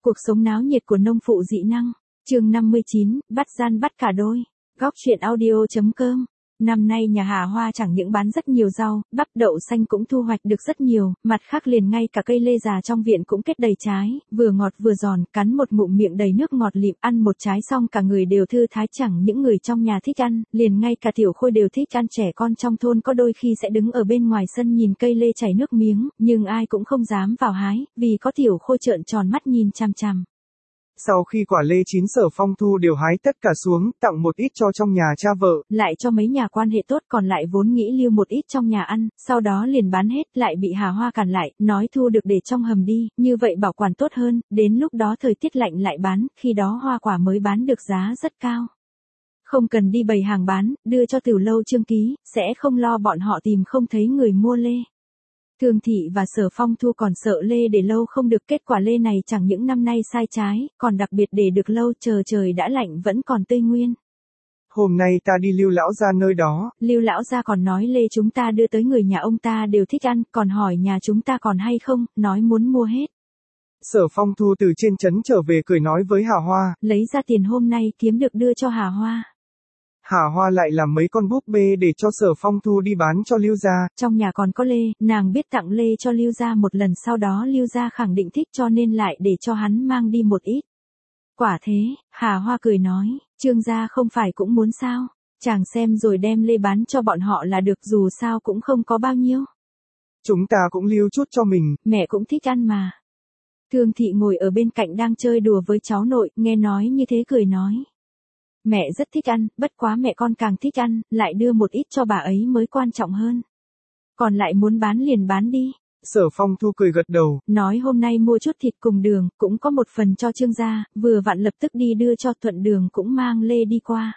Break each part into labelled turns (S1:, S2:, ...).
S1: Cuộc sống náo nhiệt của nông phụ dị năng. Chương 59, bắt gian bắt cả đôi. Góc truyện audio.com. Năm nay nhà Hà Hoa chẳng những bán rất nhiều rau, bắp đậu xanh cũng thu hoạch được rất nhiều, mặt khác liền ngay cả cây lê già trong viện cũng kết đầy trái, vừa ngọt vừa giòn, cắn một ngụm miệng đầy nước ngọt lịm, ăn một trái xong cả người đều thư thái, chẳng những người trong nhà thích ăn, liền ngay cả Tiểu Khôi đều thích ăn. Trẻ con trong thôn có đôi khi sẽ đứng ở bên ngoài sân nhìn cây lê chảy nước miếng, nhưng ai cũng không dám vào hái, vì có Tiểu Khôi trợn tròn mắt nhìn chằm chằm.
S2: Sau khi quả lê chín Sở Phong Thu đều hái tất cả xuống, tặng một ít cho trong nhà cha vợ,
S1: lại cho mấy nhà quan hệ tốt, còn lại vốn nghĩ lưu một ít trong nhà ăn, sau đó liền bán hết, lại bị Hà Hoa cản lại, nói thu được để trong hầm đi, như vậy bảo quản tốt hơn, đến lúc đó thời tiết lạnh lại bán, khi đó hoa quả mới bán được giá rất cao. Không cần đi bày hàng bán, đưa cho Tiểu Lâu Trương ký, sẽ không lo bọn họ tìm không thấy người mua lê. Thường Thị và Sở Phong Thu còn sợ lê để lâu không được, kết quả lê này chẳng những năm nay sai trái, còn đặc biệt để được lâu, chờ trời đã lạnh vẫn còn tươi nguyên.
S2: Hôm nay ta đi Lưu lão gia nơi đó.
S1: Lưu lão gia còn nói lê chúng ta đưa tới người nhà ông ta đều thích ăn, còn hỏi nhà chúng ta còn hay không, nói muốn mua hết.
S2: Sở Phong Thu từ trên trấn trở về cười nói với Hà Hoa,
S1: lấy ra tiền hôm nay kiếm được đưa cho Hà Hoa.
S2: Hà Hoa lại làm mấy con búp bê để cho Sở Phong Thu đi bán cho Lưu gia.
S1: Trong nhà còn có lê, nàng biết tặng lê cho Lưu gia một lần, sau đó Lưu gia khẳng định thích cho nên lại để cho hắn mang đi một ít. Quả thế, Hà Hoa cười nói, Trương gia không phải cũng muốn sao, chàng xem rồi đem lê bán cho bọn họ là được, dù sao cũng không có bao nhiêu.
S2: Chúng ta cũng lưu chút cho mình.
S1: Mẹ cũng thích ăn mà. Thường Thị ngồi ở bên cạnh đang chơi đùa với cháu nội, nghe nói như thế cười nói. Mẹ rất thích ăn, bất quá mẹ con càng thích ăn, lại đưa một ít cho bà ấy mới quan trọng hơn. Còn lại muốn bán liền bán đi.
S2: Sở Phong Thu cười gật đầu,
S1: nói hôm nay mua chút thịt cùng đường, cũng có một phần cho Trương gia, vừa vặn lập tức đi đưa cho Thuận Đường cũng mang lê đi qua.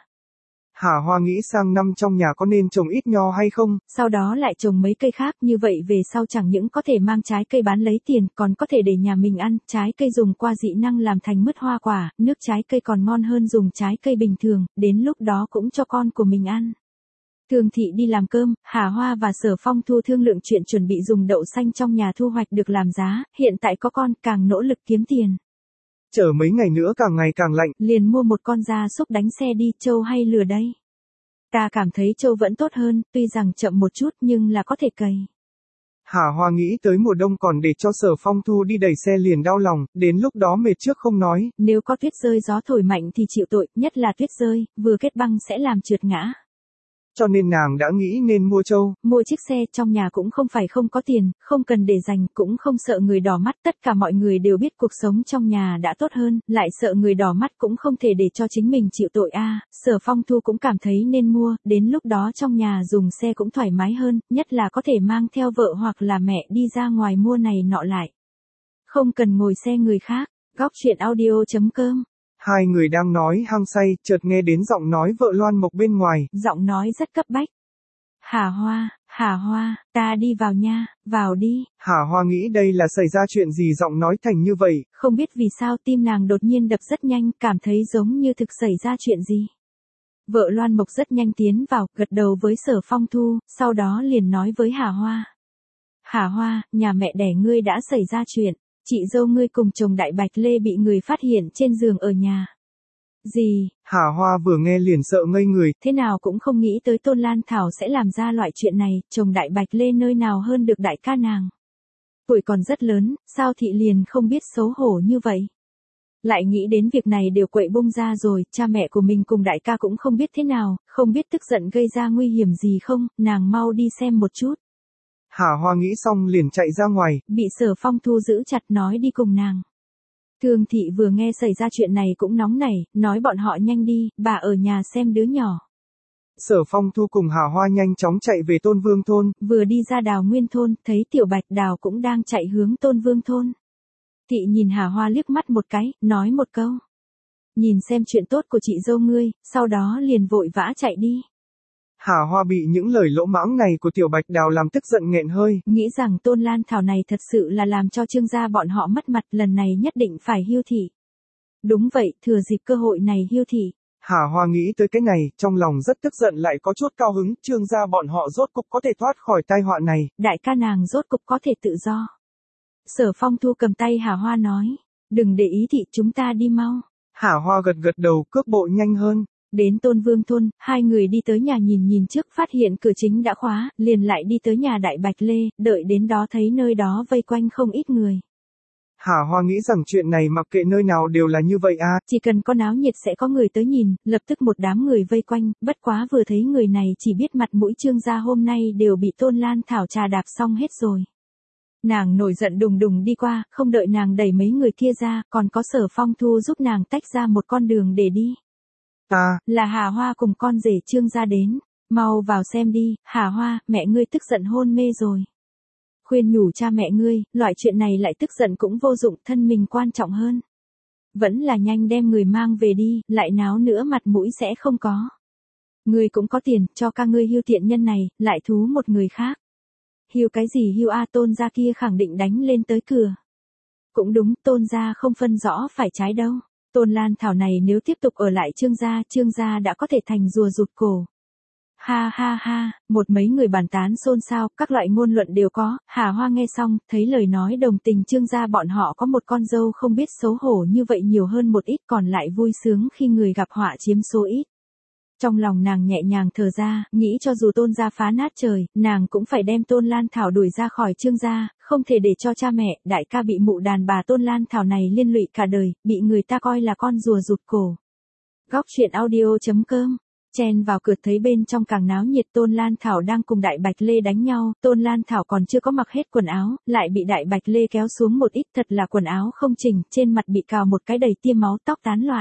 S2: Hà Hoa nghĩ sang năm trong nhà có nên trồng ít nho hay không,
S1: sau đó lại trồng mấy cây khác, như vậy về sau chẳng những có thể mang trái cây bán lấy tiền, còn có thể để nhà mình ăn, trái cây dùng qua dị năng làm thành mứt hoa quả, nước trái cây còn ngon hơn dùng trái cây bình thường, đến lúc đó cũng cho con của mình ăn. Thường Thị đi làm cơm, Hà Hoa và Sở Phong Thu thương lượng chuyện chuẩn bị dùng đậu xanh trong nhà thu hoạch được làm giá, hiện tại có con, càng nỗ lực kiếm tiền.
S2: Chờ mấy ngày nữa càng ngày càng lạnh,
S1: liền mua một con gia súc đánh xe đi, trâu hay lừa đây? Ta cảm thấy trâu vẫn tốt hơn, tuy rằng chậm một chút nhưng là có thể cày.
S2: Hà Hoa nghĩ tới mùa đông còn để cho Sở Phong Thu đi đẩy xe liền đau lòng, đến lúc đó mệt trước không nói.
S1: Nếu có tuyết rơi gió thổi mạnh thì chịu tội, nhất là tuyết rơi, vừa kết băng sẽ làm trượt ngã.
S2: Cho nên nàng đã nghĩ nên mua trâu.
S1: Mua chiếc xe, trong nhà cũng không phải không có tiền, không cần để dành, cũng không sợ người đỏ mắt, tất cả mọi người đều biết cuộc sống trong nhà đã tốt hơn, lại sợ người đỏ mắt cũng không thể để cho chính mình chịu tội a. Sở Phong Thu cũng cảm thấy nên mua, đến lúc đó trong nhà dùng xe cũng thoải mái hơn, nhất là có thể mang theo vợ hoặc là mẹ đi ra ngoài mua này nọ lại. Không cần ngồi xe người khác. Góc truyện audio.com.
S2: Hai người đang nói hăng say, chợt nghe đến giọng nói vợ Loan Mộc bên ngoài.
S1: Giọng nói rất cấp bách. Hà Hoa, ta đi vào nha, vào đi.
S2: Hà Hoa nghĩ đây là xảy ra chuyện gì giọng nói thành như vậy.
S1: Không biết vì sao tim nàng đột nhiên đập rất nhanh, cảm thấy giống như thực xảy ra chuyện gì. Vợ Loan Mộc rất nhanh tiến vào, gật đầu với Sở Phong Thu, sau đó liền nói với Hà Hoa. Hà Hoa, nhà mẹ đẻ ngươi đã xảy ra chuyện. Chị dâu ngươi cùng chồng Đại Bạch Lê bị người phát hiện trên giường ở nhà. Gì?
S2: Hà Hoa vừa nghe liền sợ ngây người.
S1: Thế nào cũng không nghĩ tới Tôn Lan Thảo sẽ làm ra loại chuyện này, chồng Đại Bạch Lê nơi nào hơn được đại ca nàng. Tuổi còn rất lớn, sao thị liền không biết xấu hổ như vậy? Lại nghĩ đến việc này đều quậy bung ra rồi, cha mẹ của mình cùng đại ca cũng không biết thế nào, không biết tức giận gây ra nguy hiểm gì không, nàng mau đi xem một chút.
S2: Hà Hoa nghĩ xong liền chạy ra ngoài,
S1: bị Sở Phong Thu giữ chặt nói đi cùng nàng. Thường Thị vừa nghe xảy ra chuyện này cũng nóng nảy, nói bọn họ nhanh đi, bà ở nhà xem đứa nhỏ.
S2: Sở Phong Thu cùng Hà Hoa nhanh chóng chạy về Tôn Vương thôn,
S1: vừa đi ra Đào Nguyên thôn, thấy Tiểu Bạch Đào cũng đang chạy hướng Tôn Vương thôn. Thị nhìn Hà Hoa liếc mắt một cái, nói một câu. Nhìn xem chuyện tốt của chị dâu ngươi, sau đó liền vội vã chạy đi.
S2: Hà Hoa bị những lời lỗ mãng này của Tiểu Bạch Đào làm tức giận nghẹn hơi.
S1: Nghĩ rằng Tôn Lan Thảo này thật sự là làm cho Trương gia bọn họ mất mặt, lần này nhất định phải hiêu thị. Đúng vậy, thừa dịp cơ hội này hiêu thị.
S2: Hà Hoa nghĩ tới cái này, trong lòng rất tức giận lại có chút cao hứng, Trương gia bọn họ rốt cục có thể thoát khỏi tai họa này.
S1: Đại ca nàng rốt cục có thể tự do. Sở Phong Thu cầm tay Hà Hoa nói. Đừng để ý thị, chúng ta đi mau.
S2: Hà Hoa gật gật đầu, cước bộ nhanh hơn.
S1: Đến Tôn Vương thôn, hai người đi tới nhà nhìn trước phát hiện cửa chính đã khóa, liền lại đi tới nhà Đại Bạch Lê, đợi đến đó thấy nơi đó vây quanh không ít người.
S2: Hà Hoa nghĩ rằng chuyện này mặc kệ nơi nào đều là như vậy à.
S1: Chỉ cần có náo nhiệt sẽ có người tới nhìn, lập tức một đám người vây quanh, bất quá vừa thấy người này chỉ biết mặt mũi Trương gia hôm nay đều bị Tôn Lan Thảo trà đạp xong hết rồi. Nàng nổi giận đùng đùng đi qua, không đợi nàng đẩy mấy người kia ra, còn có Sở Phong Thu giúp nàng tách ra một con đường để đi. Là Hà Hoa cùng con rể Trương gia đến, mau vào xem đi, Hà Hoa, mẹ ngươi tức giận hôn mê rồi. Khuyên nhủ cha mẹ ngươi, loại chuyện này lại tức giận cũng vô dụng, thân mình quan trọng hơn. Vẫn là nhanh đem người mang về đi, lại náo nữa mặt mũi sẽ không có. Ngươi cũng có tiền, cho ca ngươi hưu tiện nhân này, lại thú một người khác. Hưu cái gì hưu a, Tôn gia kia khẳng định đánh lên tới cửa. Cũng đúng, Tôn gia không phân rõ phải trái đâu. Tôn Lan Thảo này nếu tiếp tục ở lại Trương gia đã có thể thành rùa rụt cổ. Ha ha ha, một mấy người bàn tán xôn xao, các loại ngôn luận đều có. Hà Hoa nghe xong, thấy lời nói đồng tình Trương gia bọn họ có một con dâu không biết xấu hổ như vậy nhiều hơn một ít, còn lại vui sướng khi người gặp họa chiếm số ít. Trong lòng nàng nhẹ nhàng thở ra, nghĩ cho dù Tôn gia phá nát trời, nàng cũng phải đem Tôn Lan Thảo đuổi ra khỏi Trương gia, không thể để cho cha mẹ, đại ca bị mụ đàn bà Tôn Lan Thảo này liên lụy cả đời, bị người ta coi là con rùa rụt cổ. Góc truyện audio.com. Chen vào cửa thấy bên trong càng náo nhiệt, Tôn Lan Thảo đang cùng Đại Bạch Lê đánh nhau, Tôn Lan Thảo còn chưa có mặc hết quần áo, lại bị Đại Bạch Lê kéo xuống một ít, thật là quần áo không chỉnh, trên mặt bị cào một cái đầy tiêm máu, tóc tán loạn.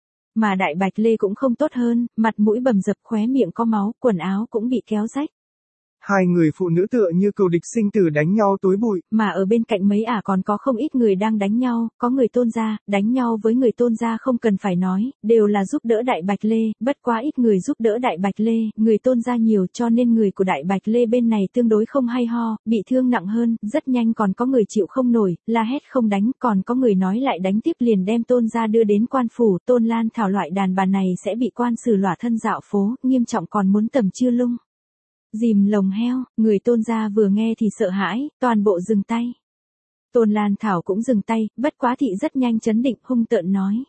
S1: Mà Đại Bạch Lê cũng không tốt hơn, mặt mũi bầm dập, khóe miệng có máu, quần áo cũng bị kéo rách.
S2: Hai người phụ nữ tựa như cừu địch sinh tử đánh nhau tối bụi.
S1: Mà ở bên cạnh mấy còn có không ít người đang đánh nhau, có người Tôn gia, đánh nhau với người Tôn gia không cần phải nói, đều là giúp đỡ Đại Bạch Lê, bất quá ít người giúp đỡ Đại Bạch Lê, người Tôn gia nhiều cho nên người của Đại Bạch Lê bên này tương đối không hay ho, bị thương nặng hơn, rất nhanh còn có người chịu không nổi, la hét không đánh, còn có người nói lại đánh tiếp liền đem Tôn gia đưa đến quan phủ, Tôn Lan Thảo loại đàn bà này sẽ bị quan xử lỏa thân dạo phố, nghiêm trọng còn muốn tầm chư lung. Dìm lồng heo, người Tôn gia vừa nghe thì sợ hãi, toàn bộ dừng tay. Tôn Lan Thảo cũng dừng tay, bất quá thị rất nhanh chấn định, hung tợn nói.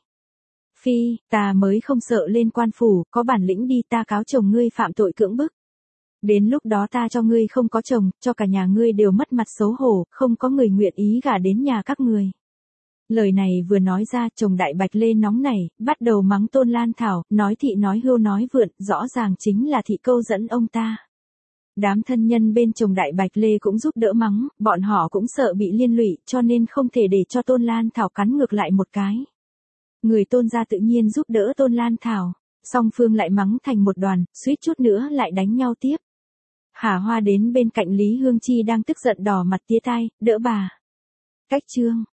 S1: Phi, ta mới không sợ lên quan phủ, có bản lĩnh đi, ta cáo chồng ngươi phạm tội cưỡng bức. Đến lúc đó ta cho ngươi không có chồng, cho cả nhà ngươi đều mất mặt xấu hổ, không có người nguyện ý gả đến nhà các người. Lời này vừa nói ra, chồng Đại Bạch Lê nóng nảy, bắt đầu mắng Tôn Lan Thảo, nói thị nói hưu nói vượn, rõ ràng chính là thị câu dẫn ông ta. Đám thân nhân bên chồng Đại Bạch Lê cũng giúp đỡ mắng, bọn họ cũng sợ bị liên lụy, cho nên không thể để cho Tôn Lan Thảo cắn ngược lại một cái. Người Tôn gia tự nhiên giúp đỡ Tôn Lan Thảo, song phương lại mắng thành một đoàn, suýt chút nữa lại đánh nhau tiếp. Hà Hoa đến bên cạnh Lý Hương Chi đang tức giận đỏ mặt tía tai, đỡ bà. Cách chương.